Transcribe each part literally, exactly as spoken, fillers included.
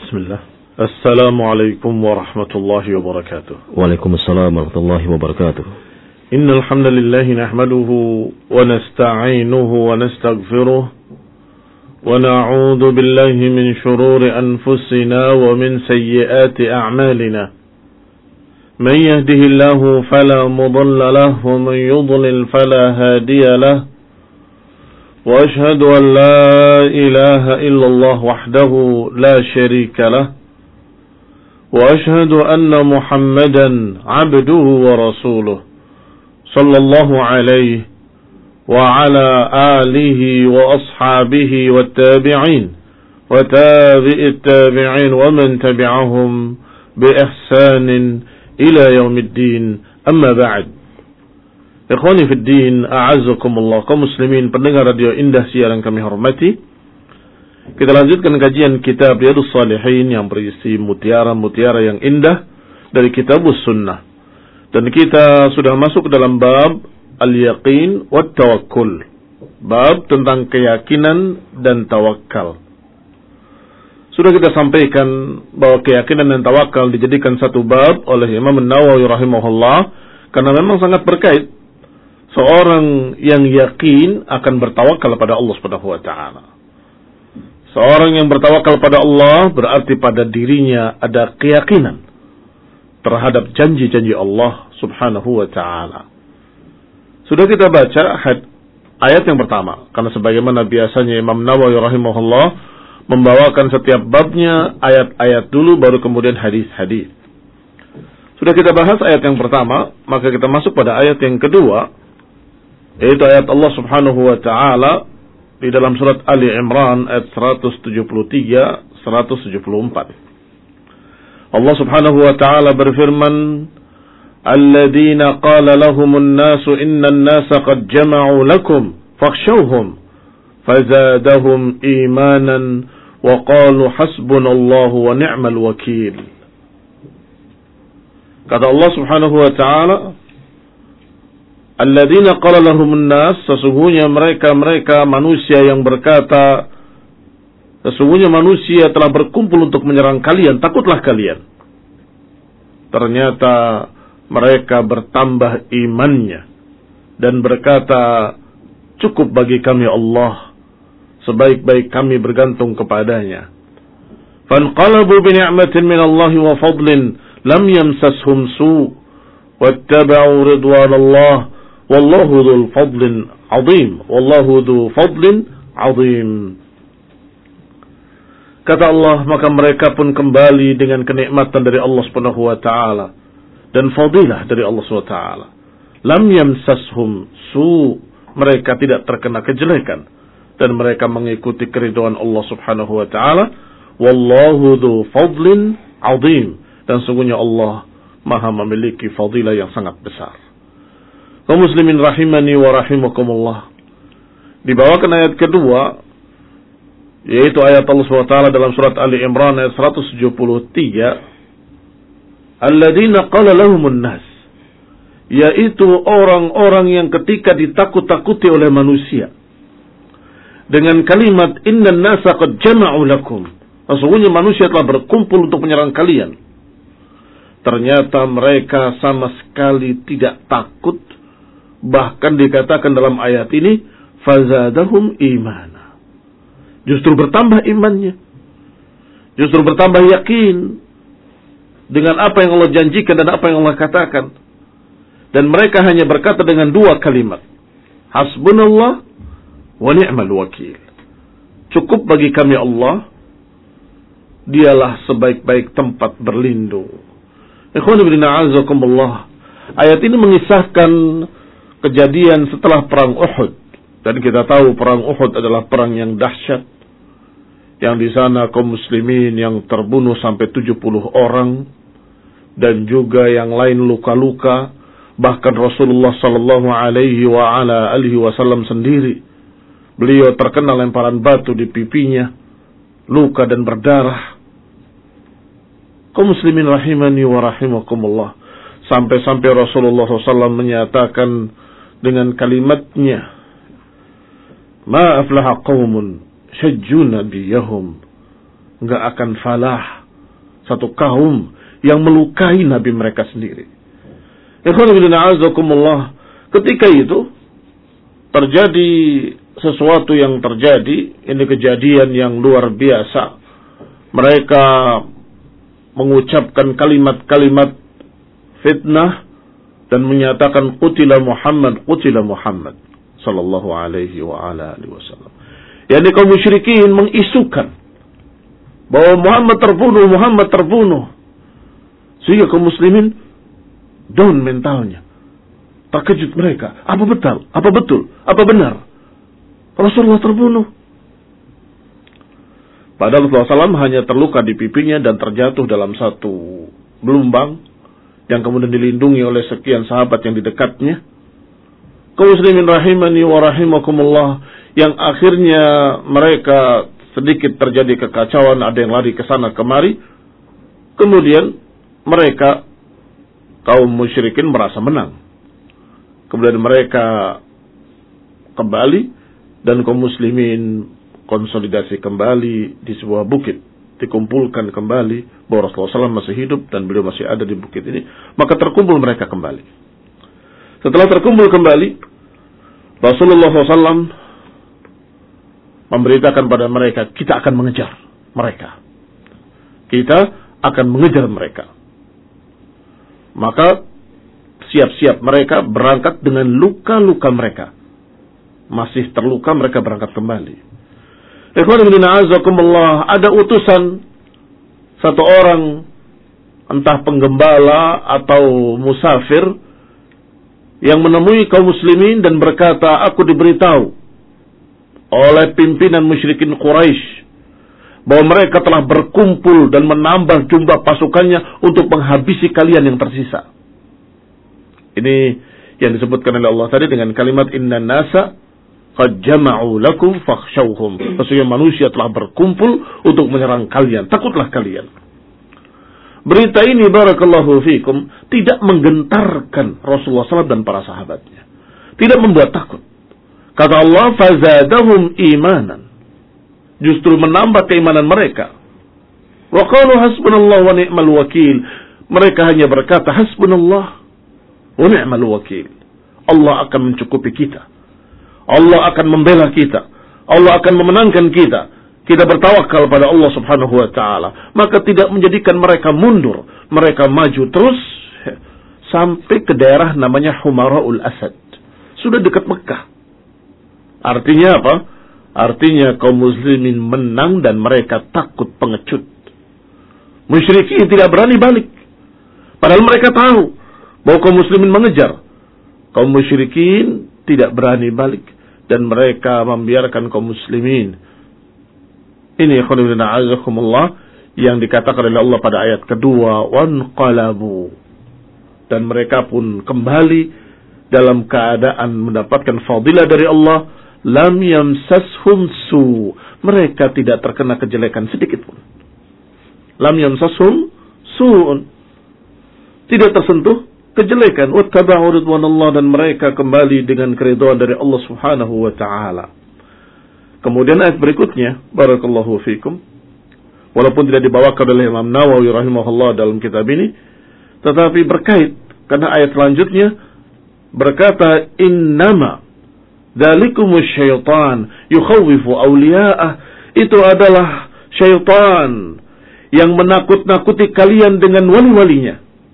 Bismillah. Assalamualaikum warahmatullahi wabarakatuh. Waalaikumsalam warahmatullahi wabarakatuh. Innal hamdalillah nahmaduhu wa nasta'inuhu wa nastaghfiruh wa na'udzu billahi min shururi anfusina wa min sayyiati a'malina. Man yahdihillahu fala mudilla lahu wa man yudlil fala hadiya lahu. وأشهد أن لا إله إلا الله وحده لا شريك له وأشهد أن محمدا عبده ورسوله صلى الله عليه وعلى آله وأصحابه والتابعين وتابع التابعين ومن تبعهم بإحسان إلى يوم الدين أما بعد. Ikhwani fid din, a'azzakumullah, kaum muslimin pendengar radio Indah siaran kami hormati. Kita lanjutkan kajian kitab Riyadhus Shalihin yang berisi mutiara-mutiara yang indah dari Kitabus Sunnah. Dan kita sudah masuk ke dalam bab al-yaqin wat tawakkul. Bab tentang keyakinan dan tawakal. Sudah kita sampaikan bahwa keyakinan dan tawakal dijadikan satu bab oleh Imam An-Nawawi rahimahullah karena memang sangat berkait. Seorang yang yakin akan bertawakal pada Allah Subhanahu wa taala. Seorang yang bertawakal pada Allah berarti pada dirinya ada keyakinan terhadap janji-janji Allah Subhanahu wa taala. Sudah kita baca ayat yang pertama, karena sebagaimana biasanya Imam Nawawi rahimahullah membawakan setiap babnya ayat-ayat dulu baru kemudian hadis-hadis. Sudah kita bahas ayat yang pertama, maka kita masuk pada ayat yang kedua, yaitu ayat Allah Subhanahu wa taala di dalam surat Ali Imran ayat seratus tujuh puluh tiga seratus tujuh puluh empat. Allah Subhanahu wa taala berfirman, "Alladzina qala lahumun nasu innan nasa qad jama'u lakum fakhshawhum fazadahum imanan wa qalu hasbunallahu wa ni'mal wakil." Kata Allah Subhanahu wa taala, Alladzina qala lahumun nas, sesungguhnya mereka-mereka manusia yang berkata, sesungguhnya manusia telah berkumpul untuk menyerang kalian, takutlah kalian. Ternyata mereka bertambah imannya dan berkata, cukup bagi kami Allah, sebaik-baik kami bergantung kepadanya. Fanqalabu bi ni'matin min Allah wa fadlin lam yamsashum su' wattaba'u ridwanallah wallahu dzul fadlin 'adzim wallahu dzu fadlin 'adzim. Kata Allah, maka mereka pun kembali dengan kenikmatan dari Allah Subhanahu wa taala dan fadilah dari Allah Subhanahu wa taala. Lam yamsashum su, mereka tidak terkena kejelekan dan mereka mengikuti keridhaan Allah Subhanahu wa taala. Wallahu dzu fadlin 'adzim, dan sungguhnya Allah Maha memiliki fadilah yang sangat besar. Kaum muslimin rahimani wa rahimakumullah. Dibawakan ayat kedua, yaitu ayat Allah subhanahu wa taala dalam surat Ali Imran ayat seratus tujuh puluh tiga. Alladzina qala lahumun nas, yaitu orang-orang yang ketika ditakut-takuti oleh manusia dengan kalimat innan nasa qad jama'u lakum, sesungguhnya manusia telah berkumpul untuk menyerang kalian. Ternyata mereka sama sekali tidak takut. Bahkan dikatakan dalam ayat ini, fazadahum imana. Justru bertambah imannya. Justru bertambah yakin dengan apa yang Allah janjikan dan apa yang Allah katakan. Dan mereka hanya berkata dengan dua kalimat. Hasbunallah wa ni'mal wakil. Cukup bagi kami Allah, dialah sebaik-baik tempat berlindung. Ikhwan fillah a'azzakumullah. Ayat ini mengisahkan kejadian setelah perang Uhud, dan kita tahu perang Uhud adalah perang yang dahsyat, yang di sana kaum muslimin yang terbunuh sampai tujuh puluh orang, dan juga yang lain luka-luka. Bahkan Rasulullah sallallahu alaihi wa ala alihi wasallam sendiri, beliau terkena lemparan batu di pipinya, luka dan berdarah. Kaum muslimin rahimani wa rahimakumullah, sampai-sampai Rasulullah sallallahu alaihi wasallam menyatakan dengan kalimatnya, ma aflaha qaumun syajjuna biyahum, enggak akan falah satu kaum yang melukai nabi mereka sendiri. Ikhwan fillah azakumullah, ketika itu terjadi sesuatu yang terjadi, ini kejadian yang luar biasa. Mereka mengucapkan kalimat-kalimat fitnah dan menyatakan qutila Muhammad, qutila Muhammad sallallahu alaihi wa ala alihi wasallam. Yani kaum musyrikin mengisukan bahwa Muhammad terbunuh, Muhammad terbunuh. Sehingga kaum muslimin down mentalnya. Terkejut mereka. Apa betul? Apa betul? Apa benar? Rasulullah terbunuh. Padahal Rasulullah shallallahu alaihi wasallam hanya terluka di pipinya dan terjatuh dalam satu gelombang yang kemudian dilindungi oleh sekian sahabat yang di dekatnya. Kaum muslimin rahimani wa rahimakumullah, yang akhirnya mereka sedikit terjadi kekacauan, ada yang lari ke sana kemari. Kemudian mereka kaum musyrikin merasa menang. Kemudian mereka kembali dan kaum muslimin konsolidasi kembali di sebuah bukit, dikumpulkan kembali bahwa Rasulullah shallallahu alaihi wasallam masih hidup dan beliau masih ada di bukit ini. Maka terkumpul mereka kembali. Setelah terkumpul kembali, Rasulullah shallallahu alaihi wasallam memberitakan pada mereka, kita akan mengejar mereka. Kita akan mengejar mereka. Maka siap-siap mereka berangkat dengan luka-luka mereka. Masih terluka mereka berangkat kembali. Ikhwan fillah azakumullah, ada utusan satu orang, entah penggembala atau musafir, yang menemui kaum muslimin dan berkata, aku diberitahu oleh pimpinan musyrikin Quraisy bahwa mereka telah berkumpul dan menambah jumlah pasukannya untuk menghabisi kalian yang tersisa. Ini yang disebutkan oleh Allah tadi dengan kalimat inna nasa qad jama'u lakum fakhshawhum. Maksudnya manusia telah berkumpul untuk menyerang kalian, takutlah kalian. Berita ini barakallahu fikum tidak menggentarkan Rasulullah shallallahu alaihi wasallam dan para sahabatnya, tidak membuat takut. Kata Allah, fazadahum imanan, justru menambah keimanan mereka. Wa qalu hasbunallahu wa ni'mal wakil. Mereka hanya berkata hasbunallah wa ni'mal wakil. Allah akan mencukupi kita. Allah akan membela kita. Allah akan memenangkan kita. Kita bertawakal pada Allah subhanahu wa ta'ala. Maka tidak menjadikan mereka mundur. Mereka maju terus sampai ke daerah namanya Humara'ul Asad. Sudah dekat Mekah. Artinya apa? Artinya kaum muslimin menang dan mereka takut pengecut. Musyrikin tidak berani balik. Padahal mereka tahu bahwa kaum muslimin mengejar. Kaum musyrikin tidak berani balik dan mereka membiarkan kaum muslimin. Ini khonibina azakumullah yang dikatakan oleh Allah pada ayat kedua, wanqalabu, dan mereka pun kembali dalam keadaan mendapatkan fadilah dari Allah. Lam yamsashum su, mereka tidak terkena kejelekan sedikit pun. Lam yamsashum su'un, tidak tersentuh kejelekan. Wattaba'u ridwanallah, dan mereka kembali dengan keridhaan dari Allah Subhanahu wa taala. Kemudian ayat berikutnya, barakallahu fikum, walaupun tidak dibawakan oleh Imam Nawawi rahimahullah dalam kitab ini, tetapi berkait karena ayat selanjutnya berkata, innama dzalikumus syaitan yukhawwifu awliya'ah, itu adalah syaitan yang menakut-nakuti kalian dengan wali-walinya.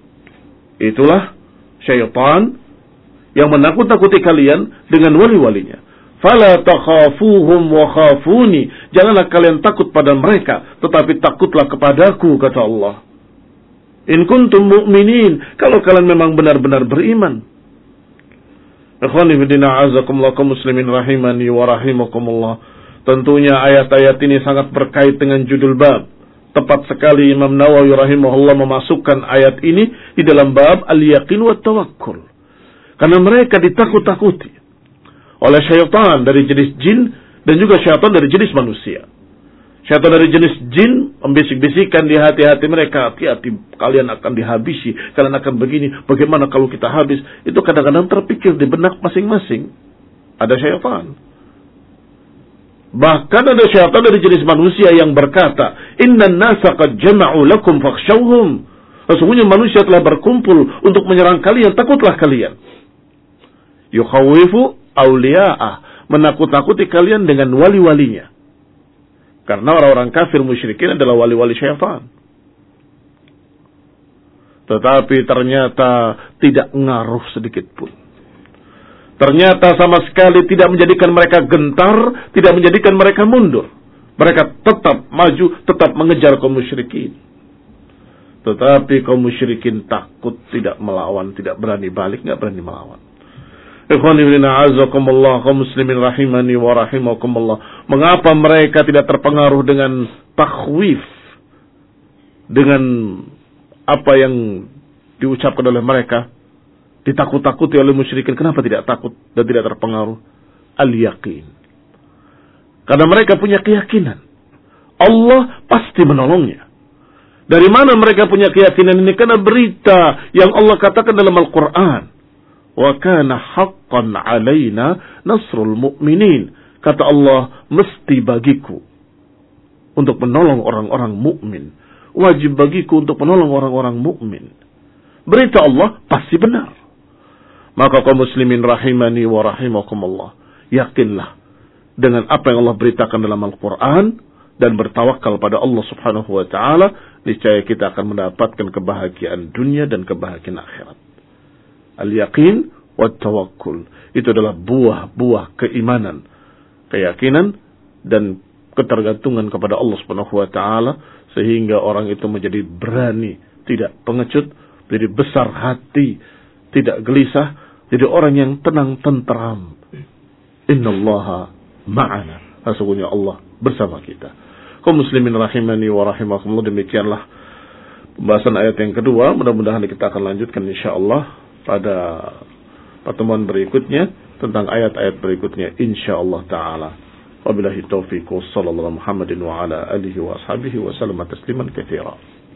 Itulah syaitan yang menakut-nakuti kalian dengan wali-walinya. Fala takhafuhum wa khafuni, janganlah kalian takut pada mereka, tetapi takutlah kepadaku, kata Allah. In kuntum mu'minin, kalau kalian memang benar-benar beriman. Ikhwani fillah azakumullah, kaum muslimin rahimani wa rahimakumullah. Tentunya ayat-ayat ini sangat berkait dengan judul bab. Tepat sekali Imam Nawawi rahimahullah memasukkan ayat ini di dalam bab al-yaqin wa tawakkul. Karena mereka ditakut-takuti oleh syaitan dari jenis jin dan juga syaitan dari jenis manusia. Syaitan dari jenis jin membisik-bisikkan di hati-hati mereka, hati-hati kalian akan dihabisi, kalian akan begini, bagaimana kalau kita habis. Itu kadang-kadang terpikir di benak masing-masing. Ada syaitan. Bahkan ada syaitan dari jenis manusia yang berkata, "Innan nasa qad jama'u lakum fakhshawhum." Sesungguhnya manusia telah berkumpul untuk menyerang kalian, takutlah kalian. Yukhawifu awliya'ah, menakut-nakuti kalian dengan wali-walinya. Karena orang-orang kafir musyrikin adalah wali-wali syaitan. Tetapi ternyata tidak ngaruh sedikit pun. Ternyata sama sekali tidak menjadikan mereka gentar, tidak menjadikan mereka mundur. Mereka tetap maju, tetap mengejar kaum musyrikin. Tetapi kaum musyrikin takut, tidak melawan, tidak berani balik, tidak berani melawan. Ikhwani fillah, azakumullah, kaum muslimin rahimani wa rahimakumullah. Mengapa mereka tidak terpengaruh dengan takhwif, dengan apa yang diucapkan oleh mereka, ditakut-takuti oleh musyrikin? Kenapa tidak takut dan tidak terpengaruh? Al-yaqin. Karena mereka punya keyakinan Allah pasti menolongnya. Dari mana mereka punya keyakinan ini? Karena berita yang Allah katakan dalam Al-Quran. Wa kana haqqan alaina nasrul mu'minin. Kata Allah, mesti bagiku untuk menolong orang-orang mukmin. Wajib bagiku untuk menolong orang-orang mukmin. Berita Allah pasti benar. Maka kaum muslimin rahimani wa rahimakumullah, yakinlah dengan apa yang Allah beritakan dalam Al-Quran dan bertawakal pada Allah Subhanahu wa taala, niscaya kita akan mendapatkan kebahagiaan dunia dan kebahagiaan akhirat. Al-yaqin wa tawakkul, itu adalah buah-buah keimanan, keyakinan dan ketergantungan kepada Allah Subhanahu wa taala, sehingga orang itu menjadi berani, tidak pengecut, jadi besar hati, tidak gelisah, jadi orang yang tenang tentram. Innallaha ma'ana, sesungguhnya Allah bersama kita. Kaum muslimin rahimani wa rahimakumullah, demikianlah pembahasan ayat yang kedua. Mudah-mudahan kita akan lanjutkan insyaallah pada pertemuan berikutnya tentang ayat-ayat berikutnya insyaallah taala. Wabillahi taufiq, sallallahu Muhammadin wa ala alihi wa ashabihi wa sallama tasliman katsira.